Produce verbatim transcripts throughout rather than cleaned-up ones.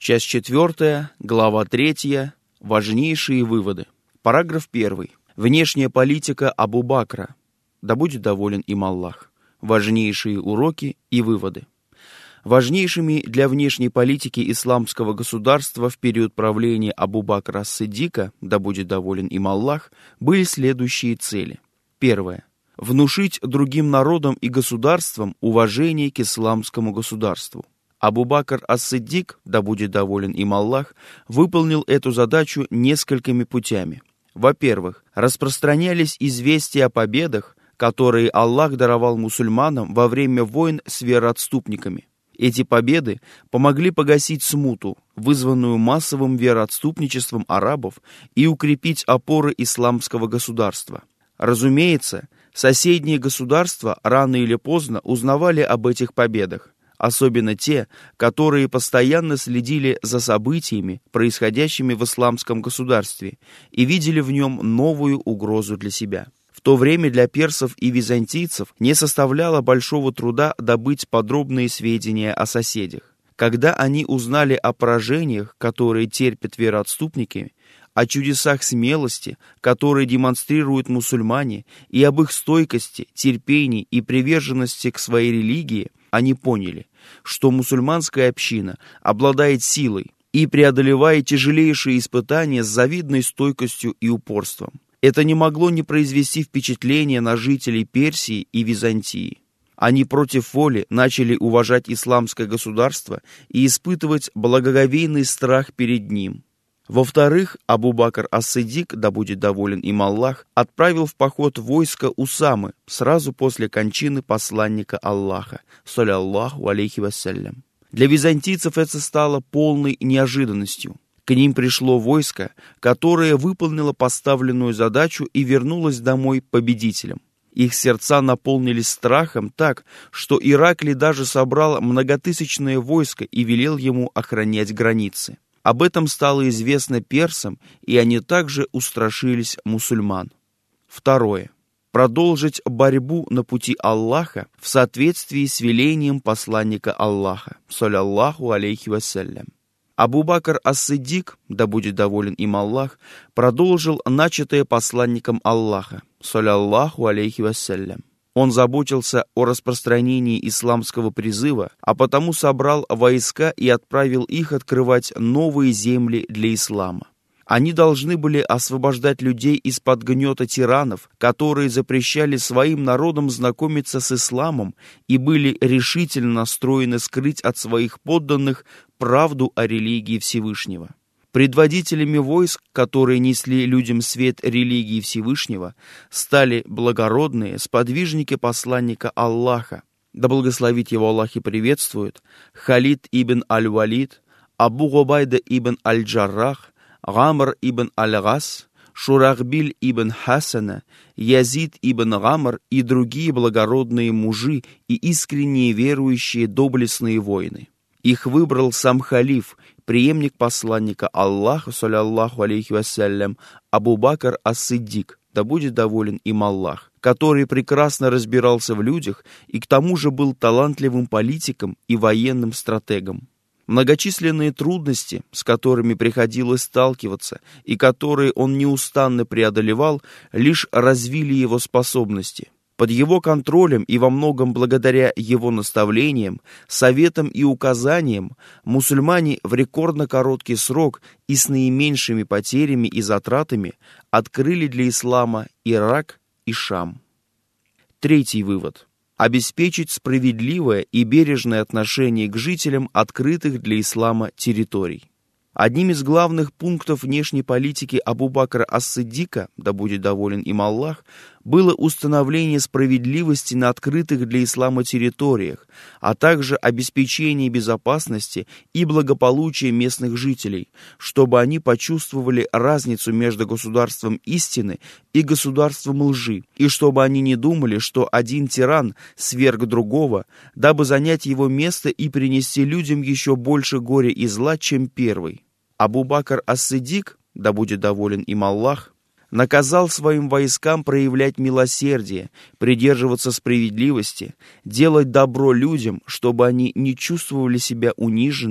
Часть четвертая, глава третья. Важнейшие выводы. Параграф первый. Внешняя политика Абу Бакра. Да будет доволен им Аллах. Важнейшие уроки и выводы. Важнейшими для внешней политики исламского государства в период правления Абу Бакра ас-Сиддика, да будет доволен им Аллах, были следующие цели. Первое. Внушить другим народам и государствам уважение к исламскому государству. Абу Бакр ас-Сиддик, да будет доволен им Аллах, выполнил эту задачу несколькими путями. Во-первых, распространялись известия о победах, которые Аллах даровал мусульманам во время войн с вероотступниками. Эти победы помогли погасить смуту, вызванную массовым вероотступничеством арабов, и укрепить опоры исламского государства. Разумеется, соседние государства рано или поздно узнавали об этих победах, особенно те, которые постоянно следили за событиями, происходящими в исламском государстве, и видели в нем новую угрозу для себя. В то время для персов и византийцев не составляло большого труда добыть подробные сведения о соседях. Когда они узнали о поражениях, которые терпят вероотступники, о чудесах смелости, которые демонстрируют мусульмане, и об их стойкости, терпении и приверженности к своей религии, они поняли, что мусульманская община обладает силой и преодолевает тяжелейшие испытания с завидной стойкостью и упорством. Это не могло не произвести впечатления на жителей Персии и Византии. Они против воли начали уважать исламское государство и испытывать благоговейный страх перед ним. Во-вторых, Абу Бакр ас-Сиддик, да будет доволен им Аллах, отправил в поход войско Усамы сразу после кончины посланника Аллаха, саллаллаху алейхи вассалям. Для византийцев это стало полной неожиданностью. К ним пришло войско, которое выполнило поставленную задачу и вернулось домой победителем. Их сердца наполнились страхом так, что Ираклий даже собрал многотысячное войско и велел ему охранять границы. Об этом стало известно персам, и они также устрашились мусульман. Второе. Продолжить борьбу на пути Аллаха в соответствии с велением посланника Аллаха, саллаллаху алейхи вассалям. Абу Бакр ас-Сиддик, да будет доволен им Аллах, продолжил начатое посланником Аллаха, саллаллаху алейхи вассалям. Он заботился о распространении исламского призыва, а потому собрал войска и отправил их открывать новые земли для ислама. Они должны были освобождать людей из-под гнета тиранов, которые запрещали своим народам знакомиться с исламом и были решительно настроены скрыть от своих подданных правду о религии Всевышнего. Предводителями войск, которые несли людям свет религии Всевышнего, стали благородные сподвижники посланника Аллаха, да благословит его Аллах и приветствует, Халид ибн аль-Валид, Абу Губайда ибн аль-Джаррах, Гамр ибн аль-Гас, Шурахбиль ибн Хасана, Язид ибн Гамр и другие благородные мужи и искренние верующие доблестные воины. Их выбрал сам халиф, преемник посланника Аллаха, саллаллаху алейхи вассалям, Абу Бакр ас-Сиддик, да будет доволен им Аллах, который прекрасно разбирался в людях и к тому же был талантливым политиком и военным стратегом. Многочисленные трудности, с которыми приходилось сталкиваться и которые он неустанно преодолевал, лишь развили его способности. Под его контролем и во многом благодаря его наставлениям, советам и указаниям мусульмане в рекордно короткий срок и с наименьшими потерями и затратами открыли для ислама Ирак и Шам. Третий вывод. Обеспечить справедливое и бережное отношение к жителям открытых для ислама территорий. Одним из главных пунктов внешней политики Абу Бакра ас-Сиддика, да будет доволен им Аллах, было установление справедливости на открытых для ислама территориях, а также обеспечение безопасности и благополучия местных жителей, чтобы они почувствовали разницу между государством истины и государством лжи, и чтобы они не думали, что один тиран сверг другого, дабы занять его место и принести людям еще больше горя и зла, чем первый. Абу Бакр ас-Сиддик, да будет доволен им Аллах, наказал своим войскам проявлять милосердие, придерживаться справедливости, делать добро людям, чтобы они не чувствовали себя униженными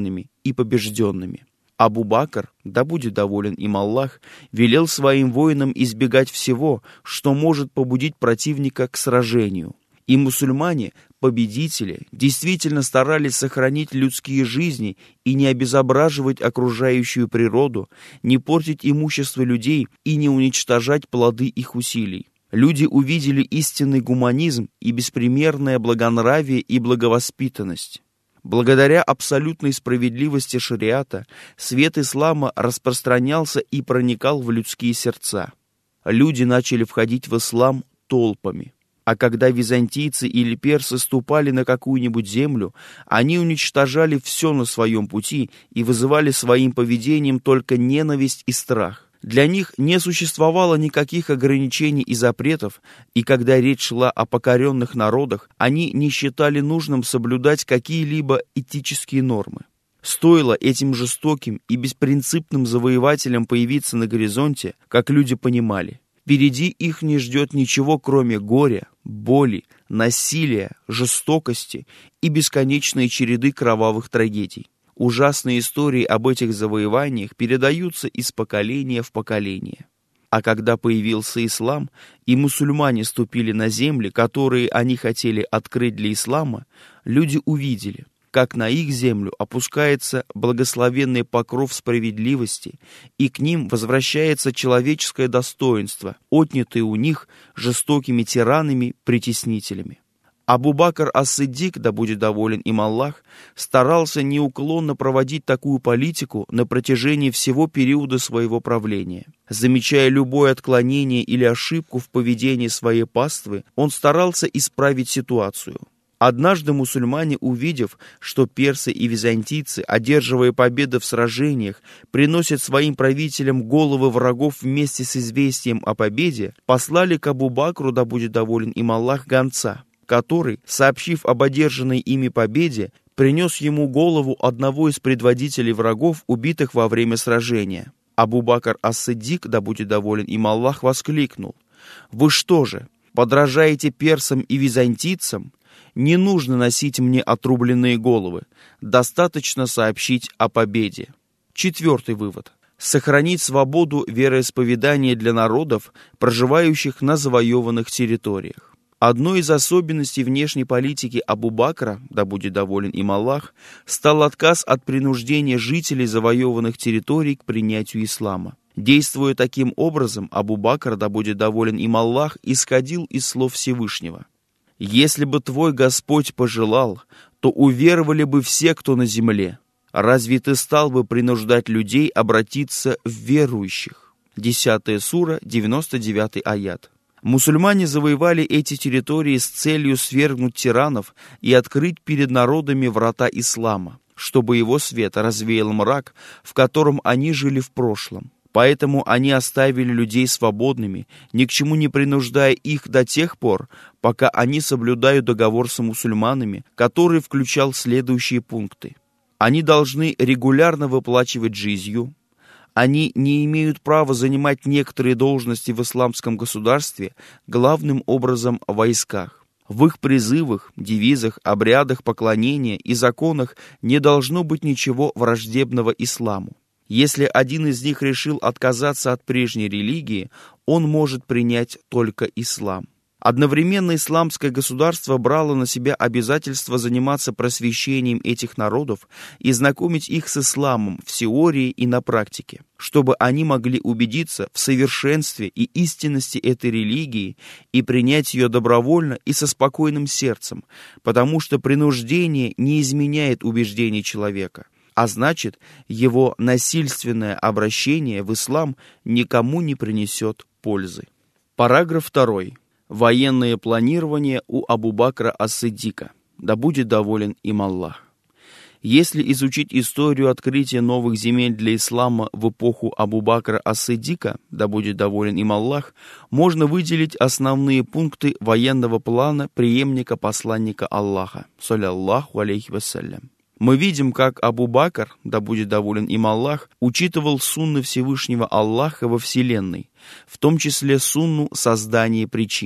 и побежденными. Абу-Бакр, да будет доволен им Аллах, велел своим воинам избегать всего, что может побудить противника к сражению. И мусульмане, победители, действительно старались сохранить людские жизни и не обезображивать окружающую природу, не портить имущество людей и не уничтожать плоды их усилий. Люди увидели истинный гуманизм и беспримерное благонравие и благовоспитанность. Благодаря абсолютной справедливости шариата свет ислама распространялся и проникал в людские сердца. Люди начали входить в ислам толпами. А когда византийцы или персы ступали на какую-нибудь землю, они уничтожали все на своем пути и вызывали своим поведением только ненависть и страх. Для них не существовало никаких ограничений и запретов, и когда речь шла о покоренных народах, они не считали нужным соблюдать какие-либо этические нормы. Стоило этим жестоким и беспринципным завоевателям появиться на горизонте, как люди понимали, впереди их не ждет ничего, кроме горя, боли, насилия, жестокости и бесконечной череды кровавых трагедий. Ужасные истории об этих завоеваниях передаются из поколения в поколение. А когда появился ислам, и мусульмане ступили на земли, которые они хотели открыть для ислама, люди увидели, как на их землю опускается благословенный покров справедливости, и к ним возвращается человеческое достоинство, отнятое у них жестокими тиранами-притеснителями. Абу-Бакр ас-Сиддик, да будет доволен им Аллах, старался неуклонно проводить такую политику на протяжении всего периода своего правления. Замечая любое отклонение или ошибку в поведении своей паствы, он старался исправить ситуацию. Однажды мусульмане, увидев, что персы и византийцы, одерживая победы в сражениях, приносят своим правителям головы врагов вместе с известием о победе, послали к Абу-Бакру, да будет доволен им Аллах, гонца, который, сообщив об одержанной ими победе, принес ему голову одного из предводителей врагов, убитых во время сражения. Абу-Бакр ас-Сиддик, да будет доволен им Аллах, воскликнул: «Вы что же, подражаете персам и византийцам? Не нужно носить мне отрубленные головы, достаточно сообщить о победе». Четвертый вывод. Сохранить свободу вероисповедания для народов, проживающих на завоеванных территориях. Одной из особенностей внешней политики Абу-Бакра, да будет доволен им Аллах, стал отказ от принуждения жителей завоеванных территорий к принятию ислама. Действуя таким образом, Абу-Бакр, да будет доволен им Аллах, исходил из слов Всевышнего: «Если бы твой Господь пожелал, то уверовали бы все, кто на земле. Разве ты стал бы принуждать людей обратиться в верующих?» Десятая сура, девяносто девятый аят. Мусульмане завоевали эти территории с целью свергнуть тиранов и открыть перед народами врата ислама, чтобы его свет развеял мрак, в котором они жили в прошлом. Поэтому они оставили людей свободными, ни к чему не принуждая их до тех пор, пока они соблюдают договор с мусульманами, который включал следующие пункты. Они должны регулярно выплачивать джизью. Они не имеют права занимать некоторые должности в исламском государстве, главным образом в войсках. В их призывах, девизах, обрядах поклонения и законах не должно быть ничего враждебного исламу. Если один из них решил отказаться от прежней религии, он может принять только ислам. Одновременно исламское государство брало на себя обязательство заниматься просвещением этих народов и знакомить их с исламом в теории и на практике, чтобы они могли убедиться в совершенстве и истинности этой религии и принять ее добровольно и со спокойным сердцем, потому что принуждение не изменяет убеждений человека, а значит, его насильственное обращение в ислам никому не принесет пользы. Параграф второй. Военное планирование у Абу-Бакра ас-Сиддика. Да будет доволен им Аллах. Если изучить историю открытия новых земель для ислама в эпоху Абу-Бакра ас-Сиддика, да будет доволен им Аллах, можно выделить основные пункты военного плана преемника посланника Аллаха, саллаллаху алейхи вассалям. Мы видим, как Абу-Бакр, да будет доволен им Аллах, учитывал сунны Всевышнего Аллаха во Вселенной, в том числе сунну создания причин.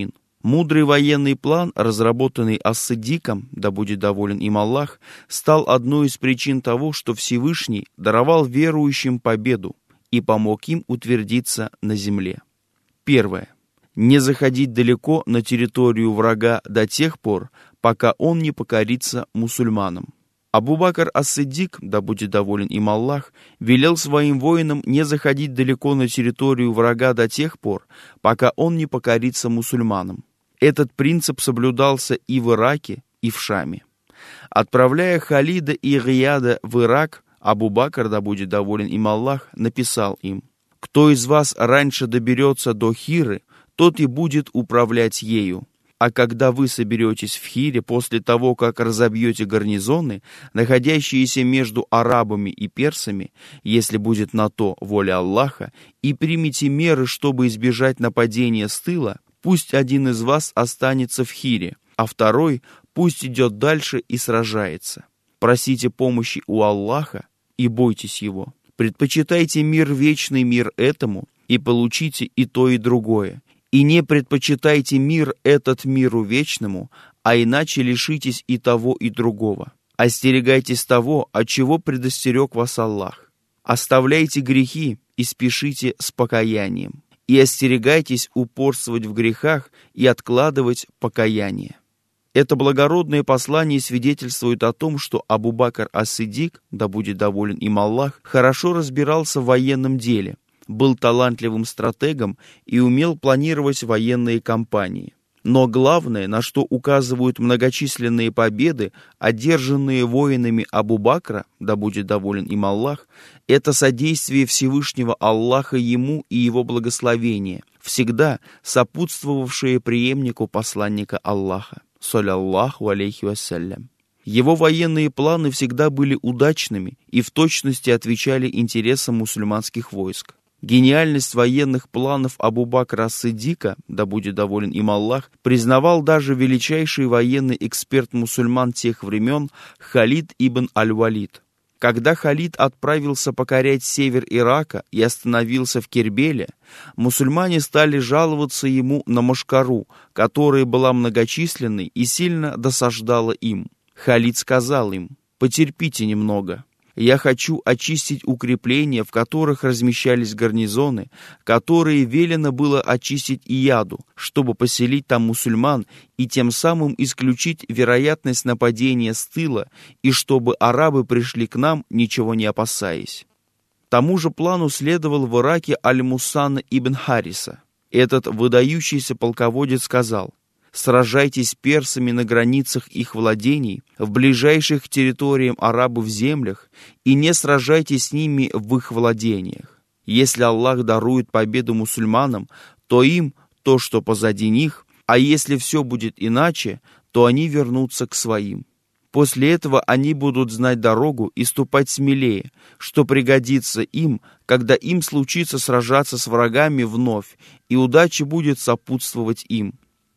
Мудрый военный план, разработанный ас-Сиддиком, да будет доволен им Аллах, стал одной из причин того, что Всевышний даровал верующим победу и помог им утвердиться на земле. Первое. Не заходить далеко на территорию врага до тех пор, пока он не покорится мусульманам. Абу-Бакр ас-Сиддик, да будет доволен им Аллах, велел своим воинам не заходить далеко на территорию врага до тех пор, пока он не покорится мусульманам. Этот принцип соблюдался и в Ираке, и в Шаме. Отправляя Халида и Гияда в Ирак, Абу-Бакр, да будет доволен им Аллах, написал им: «Кто из вас раньше доберется до Хиры, тот и будет управлять ею. А когда вы соберетесь в Хире после того, как разобьете гарнизоны, находящиеся между арабами и персами, если будет на то воля Аллаха, и примите меры, чтобы избежать нападения с тыла, пусть один из вас останется в Хире, а второй пусть идет дальше и сражается. Просите помощи у Аллаха и бойтесь Его. Предпочитайте мир вечный мир этому, и получите и то, и другое. И не предпочитайте мир этот миру вечному, а иначе лишитесь и того, и другого. Остерегайтесь того, от чего предостерег вас Аллах. Оставляйте грехи и спешите с покаянием. И остерегайтесь упорствовать в грехах и откладывать покаяние». Это благородное послание свидетельствует о том, что Абу-Бакр ас-Сиддик, да будет доволен им Аллах, хорошо разбирался в военном деле, был талантливым стратегом и умел планировать военные кампании. Но главное, на что указывают многочисленные победы, одержанные воинами Абу-Бакра, да будет доволен им Аллах, это содействие Всевышнего Аллаха ему и его благословение, всегда сопутствовавшее преемнику посланника Аллаха, саллаллаху алейхи вассалям. Его военные планы всегда были удачными и в точности отвечали интересам мусульманских войск. Гениальность военных планов Абу-Бакра ас-Сиддика, да будет доволен им Аллах, признавал даже величайший военный эксперт мусульман тех времен Халид ибн аль-Валид. Когда Халид отправился покорять север Ирака и остановился в Кербеле, мусульмане стали жаловаться ему на мошкару, которая была многочисленной и сильно досаждала им. Халид сказал им: «Потерпите немного. Я хочу очистить укрепления, в которых размещались гарнизоны, которые велено было очистить Ияду, чтобы поселить там мусульман и тем самым исключить вероятность нападения с тыла, и чтобы арабы пришли к нам, ничего не опасаясь». Тому же плану следовал в Ираке Аль-Мусанна ибн Хариса. Этот выдающийся полководец сказал: «Сражайтесь с персами на границах их владений, в ближайших к территориям арабов землях, и не сражайтесь с ними в их владениях. Если Аллах дарует победу мусульманам, то им то, что позади них, а если все будет иначе, то они вернутся к своим. После этого они будут знать дорогу и ступать смелее, что пригодится им, когда им случится сражаться с врагами вновь, и удача будет сопутствовать им».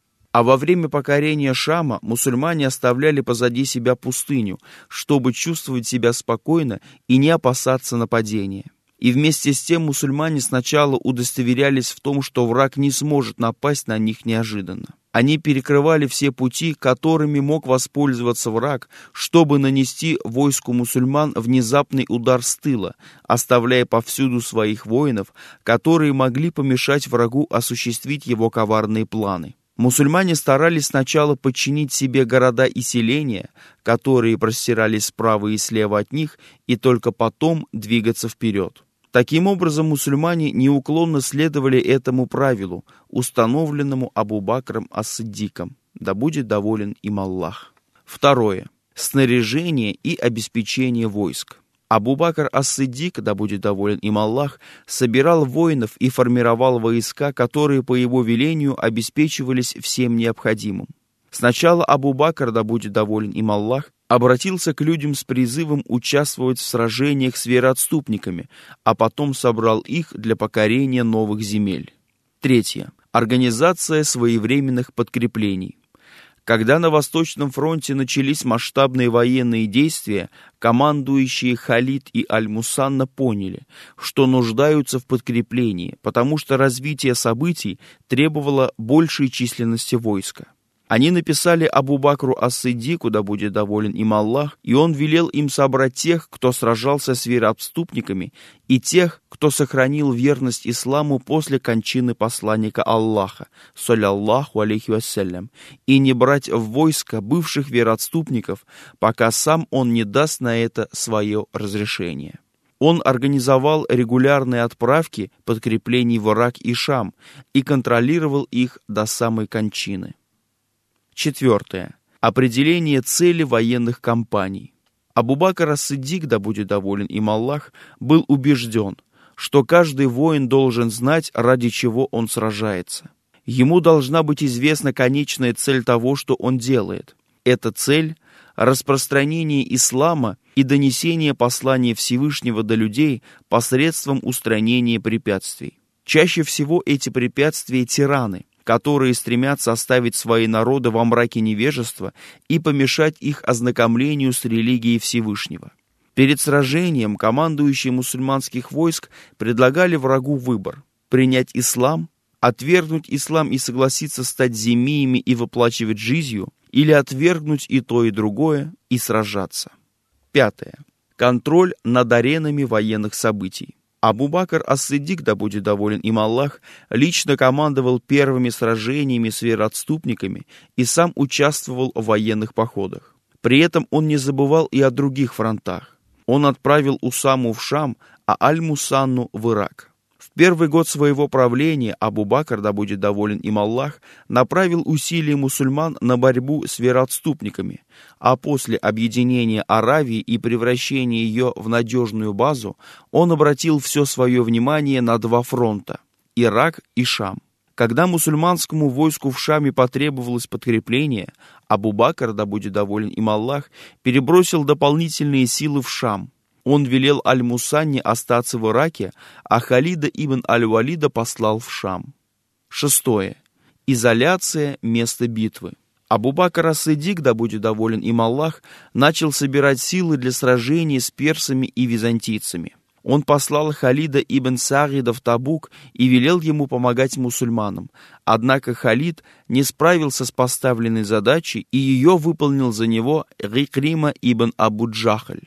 А во время покорения Шама мусульмане оставляли позади себя пустыню, чтобы чувствовать себя спокойно и не опасаться нападения. И вместе с тем мусульмане сначала удостоверялись в том, что враг не сможет напасть на них неожиданно. Они перекрывали все пути, которыми мог воспользоваться враг, чтобы нанести войску мусульман внезапный удар с тыла, оставляя повсюду своих воинов, которые могли помешать врагу осуществить его коварные планы. Мусульмане старались сначала подчинить себе города и селения, которые простирались справа и слева от них, и только потом двигаться вперед. Таким образом, мусульмане неуклонно следовали этому правилу, установленному Абу-Бакром ас-Сиддиком, да будет доволен им Аллах. Второе. Снаряжение и обеспечение войск. Абу-Бакр ас-Сиддик, да будет доволен им Аллах, собирал воинов и формировал войска, которые по его велению обеспечивались всем необходимым. Сначала Абу-Бакр, да будет доволен им Аллах, обратился к людям с призывом участвовать в сражениях с вероотступниками, а потом собрал их для покорения новых земель. Третье. Организация своевременных подкреплений. Когда на Восточном фронте начались масштабные военные действия, командующие Халид и Аль-Мусанна поняли, что нуждаются в подкреплении, потому что развитие событий требовало большей численности войска. Они написали Абу Бакру ас-Сиддику, да будет доволен им Аллах, и он велел им собрать тех, кто сражался с вероотступниками, и тех, кто сохранил верность исламу после кончины посланника Аллаха, саллаллаху алейхи вассалям, и не брать в войско бывших вероотступников, пока сам он не даст на это свое разрешение. Он организовал регулярные отправки подкреплений в Ирак и Шам и контролировал их до самой кончины. Четвертое. Определение цели военных кампаний. Абу Бакр ас-Сиддик, да будет доволен им Аллах, был убежден, что каждый воин должен знать, ради чего он сражается. Ему должна быть известна конечная цель того, что он делает. Эта цель – распространение ислама и донесение послания Всевышнего до людей посредством устранения препятствий. Чаще всего эти препятствия – тираны, которые стремятся оставить свои народы во мраке невежества и помешать их ознакомлению с религией Всевышнего. Перед сражением командующие мусульманских войск предлагали врагу выбор – принять ислам, отвергнуть ислам и согласиться стать зиммиями и выплачивать джизью, или отвергнуть и то, и другое, и сражаться. Пятое. Контроль над аренами военных событий. Абу Бакр ас-Сиддик, да будет доволен им Аллах, лично командовал первыми сражениями с вероотступниками и сам участвовал в военных походах. При этом он не забывал и о других фронтах. Он отправил Усаму в Шам, а Аль-Мусанну в Ирак. В первый год своего правления Абу Бакр, да будет доволен им Аллах, направил усилия мусульман на борьбу с вероотступниками, а после объединения Аравии и превращения ее в надежную базу, он обратил все свое внимание на два фронта – Ирак и Шам. Когда мусульманскому войску в Шаме потребовалось подкрепление, Абу Бакр, да будет доволен им Аллах, перебросил дополнительные силы в Шам. Он велел Аль-Мусанне остаться в Ираке, а Халида ибн Аль-Валида послал в Шам. Шестое. Изоляция места битвы. Абу Бакр ас-Сиддик, да будет доволен им Аллах, начал собирать силы для сражений с персами и византийцами. Он послал Халида ибн Сагида в Табук и велел ему помогать мусульманам. Однако Халид не справился с поставленной задачей, и ее выполнил за него Икрима ибн Абу-Джахаль.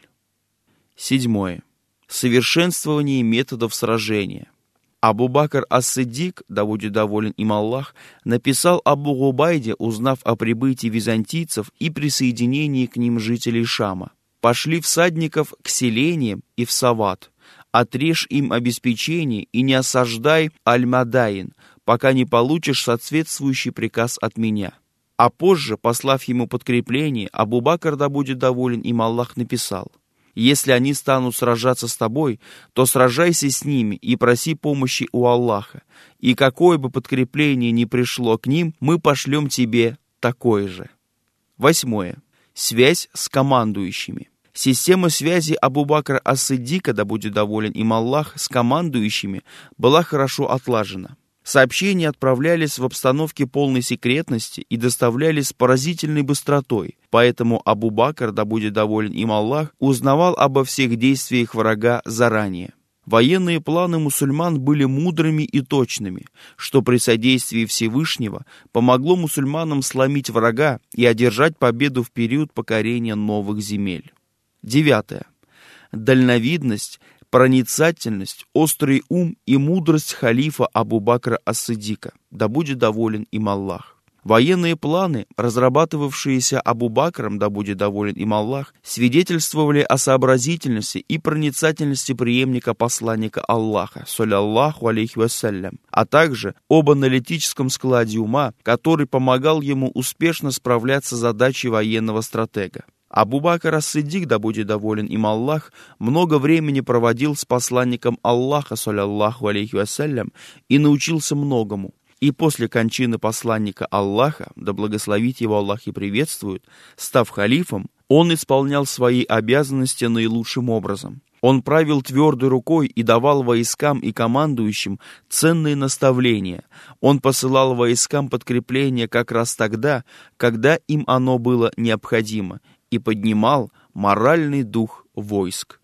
Седьмое. Совершенствование методов сражения. Абу Бакр ас-Сиддик, да будет доволен им Аллах, написал Абу Губайде, узнав о прибытии византийцев и присоединении к ним жителей Шама: «Пошли всадников к селениям и в Сават, отрежь им обеспечение и не осаждай Аль-Мадаин, пока не получишь соответствующий приказ от меня». А позже, послав ему подкрепление, Абу Бакр, да будет доволен им Аллах, написал: «Если они станут сражаться с тобой, то сражайся с ними и проси помощи у Аллаха, и какое бы подкрепление ни пришло к ним, мы пошлем тебе такое же». Восьмое. Связь с командующими. Система связи Абу Бакра ас-Сиддика, да будет доволен им Аллах, с командующими была хорошо отлажена. Сообщения отправлялись в обстановке полной секретности и доставлялись с поразительной быстротой, поэтому Абу Бакр, да будет доволен им Аллах, узнавал обо всех действиях врага заранее. Военные планы мусульман были мудрыми и точными, что при содействии Всевышнего помогло мусульманам сломить врага и одержать победу в период покорения новых земель. Девятое. Дальновидность, проницательность, острый ум и мудрость халифа Абу Бакра ас-Сиддика, да будет доволен им Аллах. Военные планы, разрабатывавшиеся Абу Бакром, да будет доволен им Аллах, свидетельствовали о сообразительности и проницательности преемника посланника Аллаха, саллаллаху алейхи вассалям, а также об аналитическом складе ума, который помогал ему успешно справляться с задачей военного стратега. Абу Бакр ас-Сиддик, да будет доволен им Аллах, много времени проводил с посланником Аллаха, саллаллаху алейхи вассалям, и научился многому. И после кончины посланника Аллаха, да благословит его Аллах и приветствует, став халифом, он исполнял свои обязанности наилучшим образом. Он правил твердой рукой и давал войскам и командующим ценные наставления. Он посылал войскам подкрепление как раз тогда, когда им оно было необходимо, и поднимал моральный дух войск.